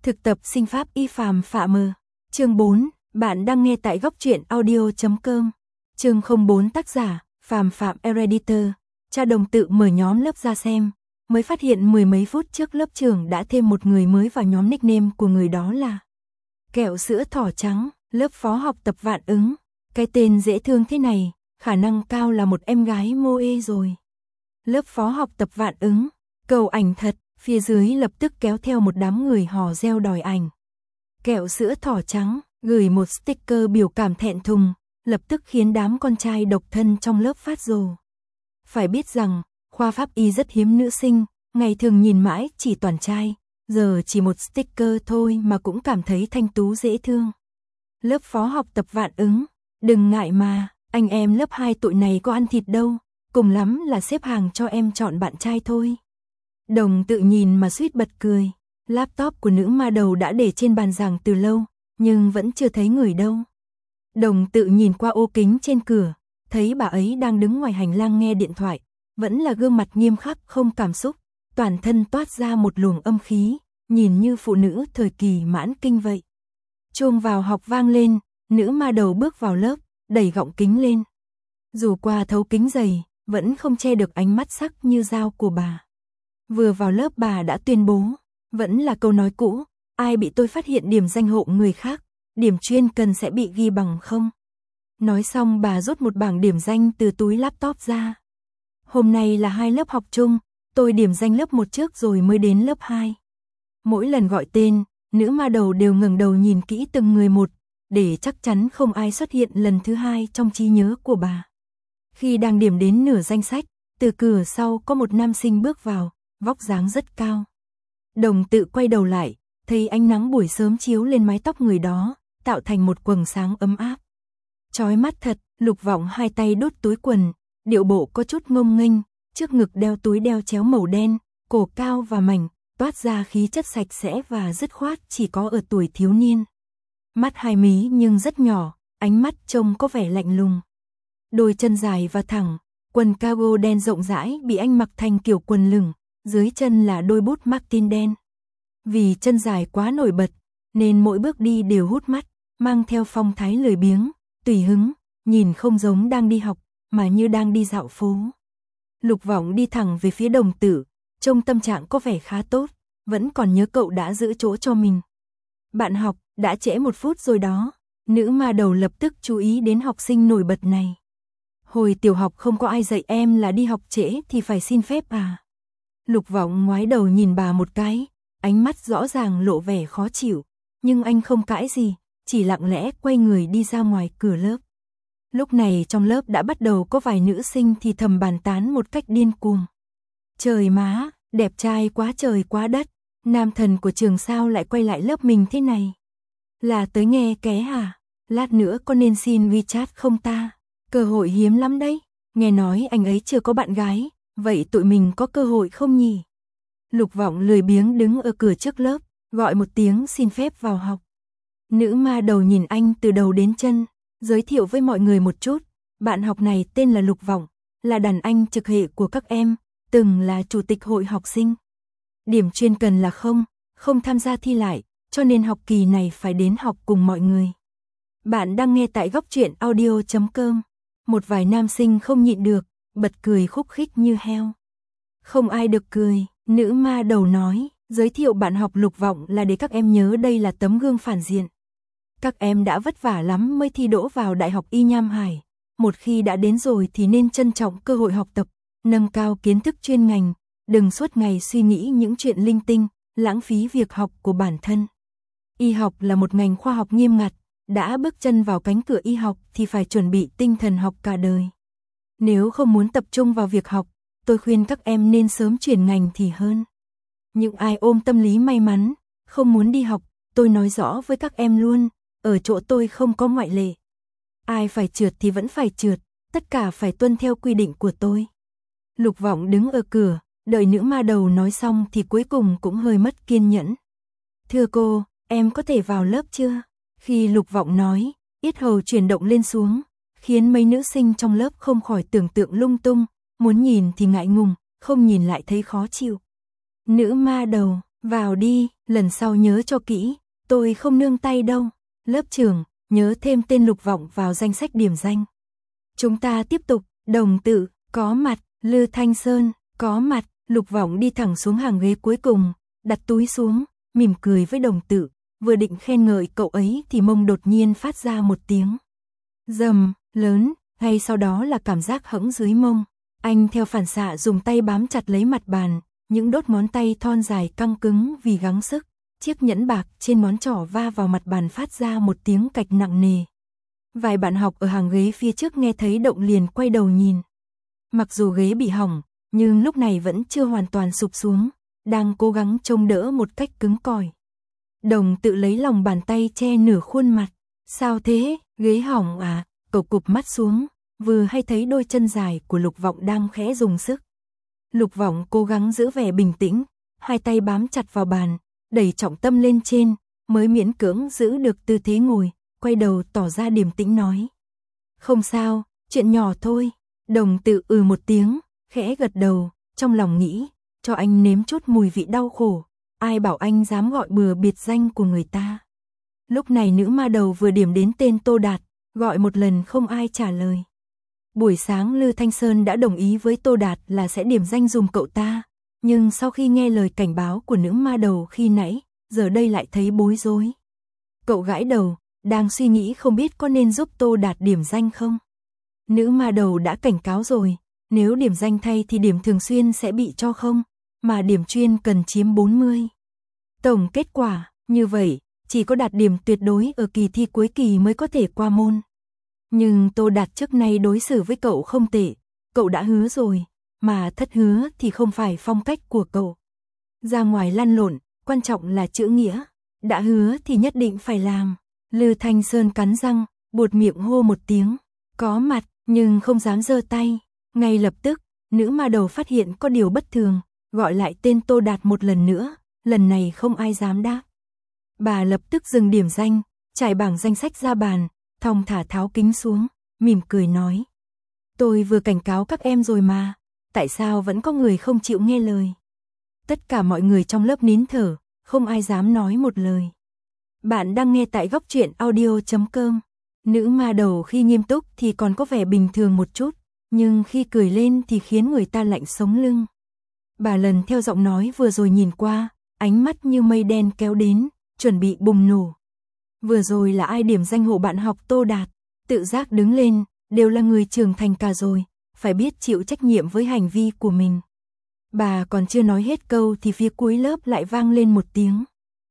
Thực tập sinh pháp y phàm phạm mờ. Chương 4, bạn đang nghe tại góc truyện audio.com. Chương 04 tác giả, phàm phạm Editor. Cha Đồng tự mở nhóm lớp ra xem, mới phát hiện mười mấy phút trước lớp trưởng đã thêm một người mới vào nhóm, nickname của người đó là Kẹo sữa thỏ trắng, lớp phó học tập Vạn Ứng. Cái tên dễ thương thế này, khả năng cao là một em gái Moe rồi. Lớp phó học tập Vạn Ứng, cầu ảnh thật, phía dưới lập tức kéo theo một đám người hò reo đòi ảnh. Kẹo sữa thỏ trắng, gửi một sticker biểu cảm thẹn thùng, lập tức khiến đám con trai độc thân trong lớp phát rồ. Phải biết rằng, khoa pháp y rất hiếm nữ sinh, ngày thường nhìn mãi chỉ toàn trai, giờ chỉ một sticker thôi mà cũng cảm thấy thanh tú dễ thương. Lớp phó học tập Vạn Ứng, đừng ngại mà, anh em lớp 2 tụi này có ăn thịt đâu, cùng lắm là xếp hàng cho em chọn bạn trai thôi. Đồng tự nhìn mà suýt bật cười, laptop của nữ ma đầu đã để trên bàn giảng từ lâu, nhưng vẫn chưa thấy người đâu. Đồng tự nhìn qua ô kính trên cửa, thấy bà ấy đang đứng ngoài hành lang nghe điện thoại, vẫn là gương mặt nghiêm khắc không cảm xúc, toàn thân toát ra một luồng âm khí, nhìn như phụ nữ thời kỳ mãn kinh vậy. Chuông vào học vang lên, nữ ma đầu bước vào lớp, đẩy gọng kính lên. Dù qua thấu kính dày, vẫn không che được ánh mắt sắc như dao của bà. Vừa vào lớp bà đã tuyên bố, vẫn là câu nói cũ, ai bị tôi phát hiện điểm danh hộ người khác, điểm chuyên cần sẽ bị ghi bằng không. Nói xong bà rút một bảng điểm danh từ túi laptop ra. Hôm nay là 2 lớp học chung, tôi điểm danh lớp 1 trước rồi mới đến lớp 2. Mỗi lần gọi tên, nữ ma đầu đều ngẩng đầu nhìn kỹ từng người một, để chắc chắn không ai xuất hiện lần thứ hai trong trí nhớ của bà. Khi đang điểm đến nửa danh sách, từ cửa sau có một nam sinh bước vào, vóc dáng rất cao. Đồng tự quay đầu lại, thấy ánh nắng buổi sớm chiếu lên mái tóc người đó, tạo thành một quầng sáng ấm áp. Chói mắt thật, Lục Vọng hai tay đút túi quần, điệu bộ có chút ngông nghênh, trước ngực đeo túi đeo chéo màu đen, cổ cao và mảnh, toát ra khí chất sạch sẽ và dứt khoát chỉ có ở tuổi thiếu niên. Mắt hai mí nhưng rất nhỏ, ánh mắt trông có vẻ lạnh lùng. Đôi chân dài và thẳng, quần cargo đen rộng rãi bị anh mặc thành kiểu quần lửng, dưới chân là đôi bút Martin đen. Vì chân dài quá nổi bật, nên mỗi bước đi đều hút mắt, mang theo phong thái lười biếng, tùy hứng, nhìn không giống đang đi học, mà như đang đi dạo phố. Lục Vọng đi thẳng về phía đồng tử, trông tâm trạng có vẻ khá tốt, vẫn còn nhớ cậu đã giữ chỗ cho mình. Bạn học, đã trễ 1 phút rồi đó. Nữ ma đầu lập tức chú ý đến học sinh nổi bật này. Hồi tiểu học không có ai dạy em là đi học trễ thì phải xin phép à? Lục Vọng ngoái đầu nhìn bà một cái, ánh mắt rõ ràng lộ vẻ khó chịu, nhưng anh không cãi gì, chỉ lặng lẽ quay người đi ra ngoài cửa lớp. Lúc này trong lớp đã bắt đầu có vài nữ sinh thì thầm bàn tán một cách điên cuồng. Trời má, đẹp trai quá trời quá đất, nam thần của trường sao lại quay lại lớp mình thế này? Là tới nghe ké hả? Lát nữa có nên xin WeChat không ta? Cơ hội hiếm lắm đấy, nghe nói anh ấy chưa có bạn gái, vậy tụi mình có cơ hội không nhỉ? Lục Vọng lười biếng đứng ở cửa trước lớp, gọi một tiếng xin phép vào học. Nữ ma đầu nhìn anh từ đầu đến chân, giới thiệu với mọi người một chút, bạn học này tên là Lục Vọng, là đàn anh trực hệ của các em, từng là chủ tịch hội học sinh. Điểm chuyên cần là không tham gia thi lại, cho nên học kỳ này phải đến học cùng mọi người. Bạn đang nghe tại góc truyện audio.com. Một vài nam sinh không nhịn được, bật cười khúc khích như heo. Không ai được cười, nữ ma đầu nói, giới thiệu bạn học Lục Vọng là để các em nhớ đây là tấm gương phản diện. Các em đã vất vả lắm mới thi đỗ vào Đại học Y Nham Hải. Một khi đã đến rồi thì nên trân trọng cơ hội học tập, nâng cao kiến thức chuyên ngành, đừng suốt ngày suy nghĩ những chuyện linh tinh, lãng phí việc học của bản thân. Y học là một ngành khoa học nghiêm ngặt, đã bước chân vào cánh cửa y học thì phải chuẩn bị tinh thần học cả đời. Nếu không muốn tập trung vào việc học, tôi khuyên các em nên sớm chuyển ngành thì hơn. Những ai ôm tâm lý may mắn, không muốn đi học, tôi nói rõ với các em luôn, ở chỗ tôi không có ngoại lệ. Ai phải trượt thì vẫn phải trượt, tất cả phải tuân theo quy định của tôi. Lục Vọng đứng ở cửa, đợi nữ ma đầu nói xong thì cuối cùng cũng hơi mất kiên nhẫn. Thưa cô, em có thể vào lớp chưa? Khi Lục Vọng nói, yết hầu chuyển động lên xuống, khiến mấy nữ sinh trong lớp không khỏi tưởng tượng lung tung, muốn nhìn thì ngại ngùng, không nhìn lại thấy khó chịu. Nữ ma đầu, Vào đi, lần sau nhớ cho kỹ, tôi không nương tay đâu. Lớp trưởng, nhớ thêm tên Lục Vọng vào danh sách điểm danh. Chúng ta tiếp tục, Đồng Tự, có mặt, Lư Thanh Sơn, có mặt. Lục Vọng đi thẳng xuống hàng ghế cuối cùng, đặt túi xuống, mỉm cười với Đồng Tự, vừa định khen ngợi cậu ấy thì mông đột nhiên phát ra một tiếng rầm lớn, ngay sau đó là cảm giác hẫng dưới mông. Anh theo phản xạ dùng tay bám chặt lấy mặt bàn, những đốt ngón tay thon dài căng cứng vì gắng sức. Chiếc nhẫn bạc trên ngón trỏ va vào mặt bàn phát ra một tiếng cạch nặng nề. Vài bạn học ở hàng ghế phía trước nghe thấy động liền quay đầu nhìn. Mặc dù ghế bị hỏng, nhưng lúc này vẫn chưa hoàn toàn sụp xuống, đang cố gắng trông đỡ một cách cứng cỏi. Đồng Tự lấy lòng bàn tay che nửa khuôn mặt. Sao thế, ghế hỏng à? Cậu cụp mắt xuống, vừa hay thấy đôi chân dài của Lục Vọng đang khẽ dùng sức. Lục Vọng cố gắng giữ vẻ bình tĩnh, hai tay bám chặt vào bàn, đẩy trọng tâm lên trên, mới miễn cưỡng giữ được tư thế ngồi, quay đầu tỏ ra điềm tĩnh nói. Không sao, chuyện nhỏ thôi. Đồng Tự một tiếng, khẽ gật đầu, trong lòng nghĩ, cho anh nếm chút mùi vị đau khổ, ai bảo anh dám gọi bừa biệt danh của người ta. Lúc này nữ ma đầu vừa điểm đến tên Tô Đạt, gọi một lần không ai trả lời. Buổi sáng Lư Thanh Sơn đã đồng ý với Tô Đạt là sẽ điểm danh dùm cậu ta, nhưng sau khi nghe lời cảnh báo của nữ ma đầu khi nãy, giờ đây lại thấy bối rối. Cậu gãi đầu, đang suy nghĩ không biết có nên giúp Tô Đạt điểm danh không. Nữ ma đầu đã cảnh cáo rồi, nếu điểm danh thay thì điểm thường xuyên sẽ bị cho không, mà điểm chuyên cần chiếm 40. Tổng kết quả, như vậy, chỉ có đạt điểm tuyệt đối ở kỳ thi cuối kỳ mới có thể qua môn. Nhưng Tô Đạt trước nay đối xử với cậu không tệ, cậu đã hứa rồi, mà thất hứa thì không phải phong cách của cậu. Ra ngoài lăn lộn, quan trọng là chữ nghĩa, đã hứa thì nhất định phải làm. Lư Thanh Sơn cắn răng, buột miệng hô một tiếng, có mặt, nhưng không dám giơ tay. Ngay lập tức, nữ ma đầu phát hiện có điều bất thường, gọi lại tên Tô Đạt một lần nữa, lần này không ai dám đáp. Bà lập tức dừng điểm danh, trải bảng danh sách ra bàn, thong thả tháo kính xuống, mỉm cười nói. Tôi vừa cảnh cáo các em rồi mà, tại sao vẫn có người không chịu nghe lời? Tất cả mọi người trong lớp nín thở, không ai dám nói một lời. Bạn đang nghe tại góc truyện audio.com. Nữ ma đầu khi nghiêm túc thì còn có vẻ bình thường một chút, nhưng khi cười lên thì khiến người ta lạnh sống lưng. Bà lần theo giọng nói vừa rồi nhìn qua, ánh mắt như mây đen kéo đến, chuẩn bị bùng nổ. Vừa rồi là ai điểm danh hộ bạn học Tô Đạt, tự giác đứng lên, đều là người trưởng thành cả rồi, phải biết chịu trách nhiệm với hành vi của mình. Bà còn chưa nói hết câu thì phía cuối lớp lại vang lên một tiếng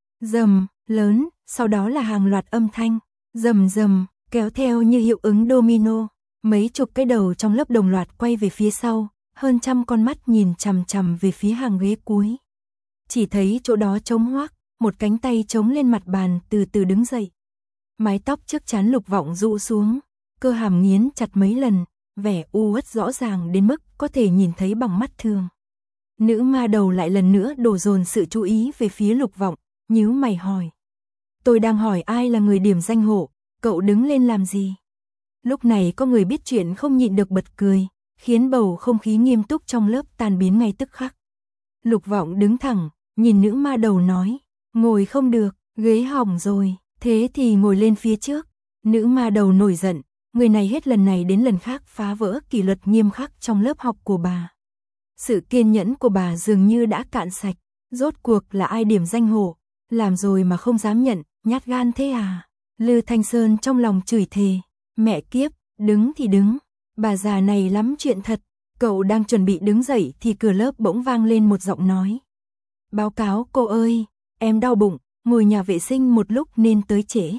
rầm lớn, sau đó là hàng loạt âm thanh rầm rầm, kéo theo như hiệu ứng domino. Mấy chục cái đầu trong lớp đồng loạt quay về phía sau, hơn trăm con mắt nhìn chằm chằm về phía hàng ghế cuối. Chỉ thấy chỗ đó trống hoác, một cánh tay chống lên mặt bàn từ từ đứng dậy. Mái tóc trước trán Lục Vọng rũ xuống, cơ hàm nghiến chặt mấy lần, vẻ u uất rõ ràng đến mức có thể nhìn thấy bằng mắt thường. Nữ ma đầu lại lần nữa đổ dồn sự chú ý về phía Lục Vọng, nhíu mày hỏi. Tôi đang hỏi ai là người điểm danh hộ, cậu đứng lên làm gì? Lúc này có người biết chuyện không nhịn được bật cười, khiến bầu không khí nghiêm túc trong lớp tan biến ngay tức khắc. Lục Vọng đứng thẳng, nhìn nữ ma đầu nói, ngồi không được, ghế hỏng rồi, thế thì ngồi lên phía trước. Nữ ma đầu nổi giận, người này hết lần này đến lần khác phá vỡ kỷ luật nghiêm khắc trong lớp học của bà. Sự kiên nhẫn của bà dường như đã cạn sạch, rốt cuộc là ai điểm danh hộ, làm rồi mà không dám nhận, nhát gan thế à? Lư Thanh Sơn trong lòng chửi thề, mẹ kiếp, đứng thì đứng, bà già này lắm chuyện thật. Cậu đang chuẩn bị đứng dậy thì cửa lớp bỗng vang lên một giọng nói. Báo cáo cô ơi, em đau bụng, ngồi nhà vệ sinh một lúc nên tới trễ.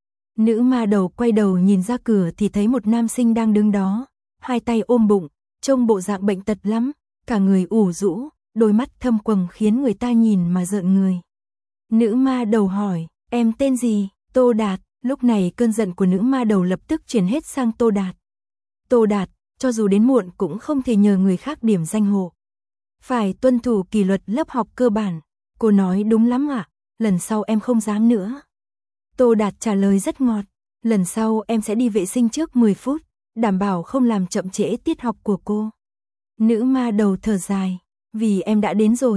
Nữ ma đầu quay đầu nhìn ra cửa thì thấy một nam sinh đang đứng đó, hai tay ôm bụng, trông bộ dạng bệnh tật lắm, cả người ủ rũ, đôi mắt thâm quầng khiến người ta nhìn mà rợn người. Nữ ma đầu hỏi, em tên gì? Tô Đạt. Lúc này cơn giận của nữ ma đầu lập tức chuyển hết sang Tô Đạt. Tô Đạt, cho dù đến muộn cũng không thể nhờ người khác điểm danh hộ. Phải tuân thủ kỷ luật lớp học cơ bản. Cô nói đúng lắm ạ, lần sau em không dám nữa. Tô Đạt trả lời rất ngọt, lần sau em sẽ đi vệ sinh trước 10 phút, đảm bảo không làm chậm trễ tiết học của cô. Nữ ma đầu thở dài, vì em đã đến rồi,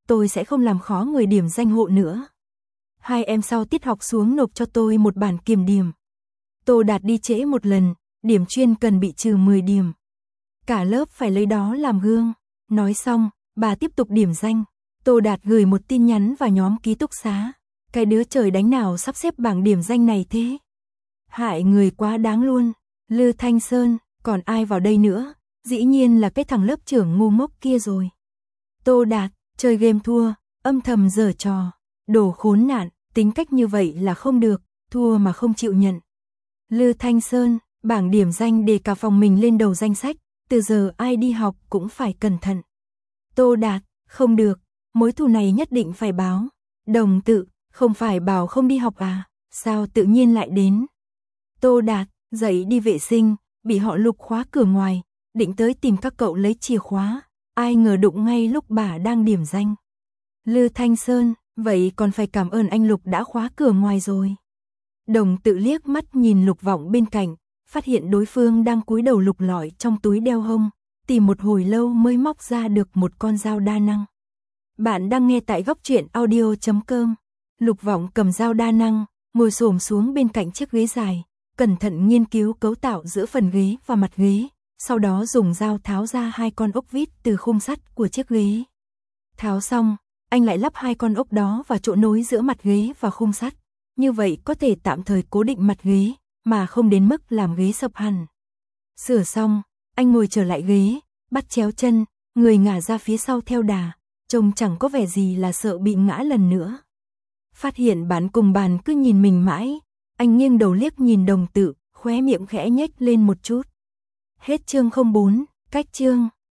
tôi sẽ không làm khó người điểm danh hộ nữa. Hai em sau tiết học xuống nộp cho tôi một bản kiểm điểm. Tô Đạt đi trễ một lần, điểm chuyên cần bị trừ 10 điểm. Cả lớp phải lấy đó làm gương. Nói xong, bà tiếp tục điểm danh. Tô Đạt gửi một tin nhắn vào nhóm ký túc xá. Cái đứa trời đánh nào sắp xếp bảng điểm danh này thế? Hại người quá đáng luôn. Lư Thanh Sơn, còn ai vào đây nữa? Dĩ nhiên là cái thằng lớp trưởng ngu ngốc kia rồi. Tô Đạt, chơi game thua, âm thầm giở trò. Đồ khốn nạn, tính cách như vậy là không được, thua mà không chịu nhận. Lư Thanh Sơn, bảng điểm danh để cả phòng mình lên đầu danh sách, từ giờ ai đi học cũng phải cẩn thận. Tô Đạt, không được, mối thù này nhất định phải báo. Đồng Tự, không phải bảo không đi học à, sao tự nhiên lại đến? Tô Đạt, dậy đi vệ sinh, bị họ Lục khóa cửa ngoài, định tới tìm các cậu lấy chìa khóa, ai ngờ đụng ngay lúc bà đang điểm danh. Lư Thanh Sơn, vậy còn phải cảm ơn anh Lục đã khóa cửa ngoài rồi. Đồng Tự liếc mắt nhìn Lục Vọng bên cạnh, phát hiện đối phương đang cúi đầu lục lọi trong túi đeo hông, tìm một hồi lâu mới móc ra được một con dao đa năng. Bạn đang nghe tại góc truyện audio.com. Lục Vọng cầm dao đa năng, ngồi xổm xuống bên cạnh chiếc ghế dài, cẩn thận nghiên cứu cấu tạo giữa phần ghế và mặt ghế, sau đó dùng dao tháo ra 2 con ốc vít từ khung sắt của chiếc ghế. Tháo xong, anh lại lắp 2 con ốc đó vào chỗ nối giữa mặt ghế và khung sắt, như vậy có thể tạm thời cố định mặt ghế, mà không đến mức làm ghế sập hẳn. Sửa xong, anh ngồi trở lại ghế, bắt chéo chân, người ngả ra phía sau theo đà, trông chẳng có vẻ gì là sợ bị ngã lần nữa. Phát hiện bạn cùng bàn cứ nhìn mình mãi, anh nghiêng đầu liếc nhìn Đồng Tự, khóe miệng khẽ nhếch lên một chút. Hết chương 04, cách chương.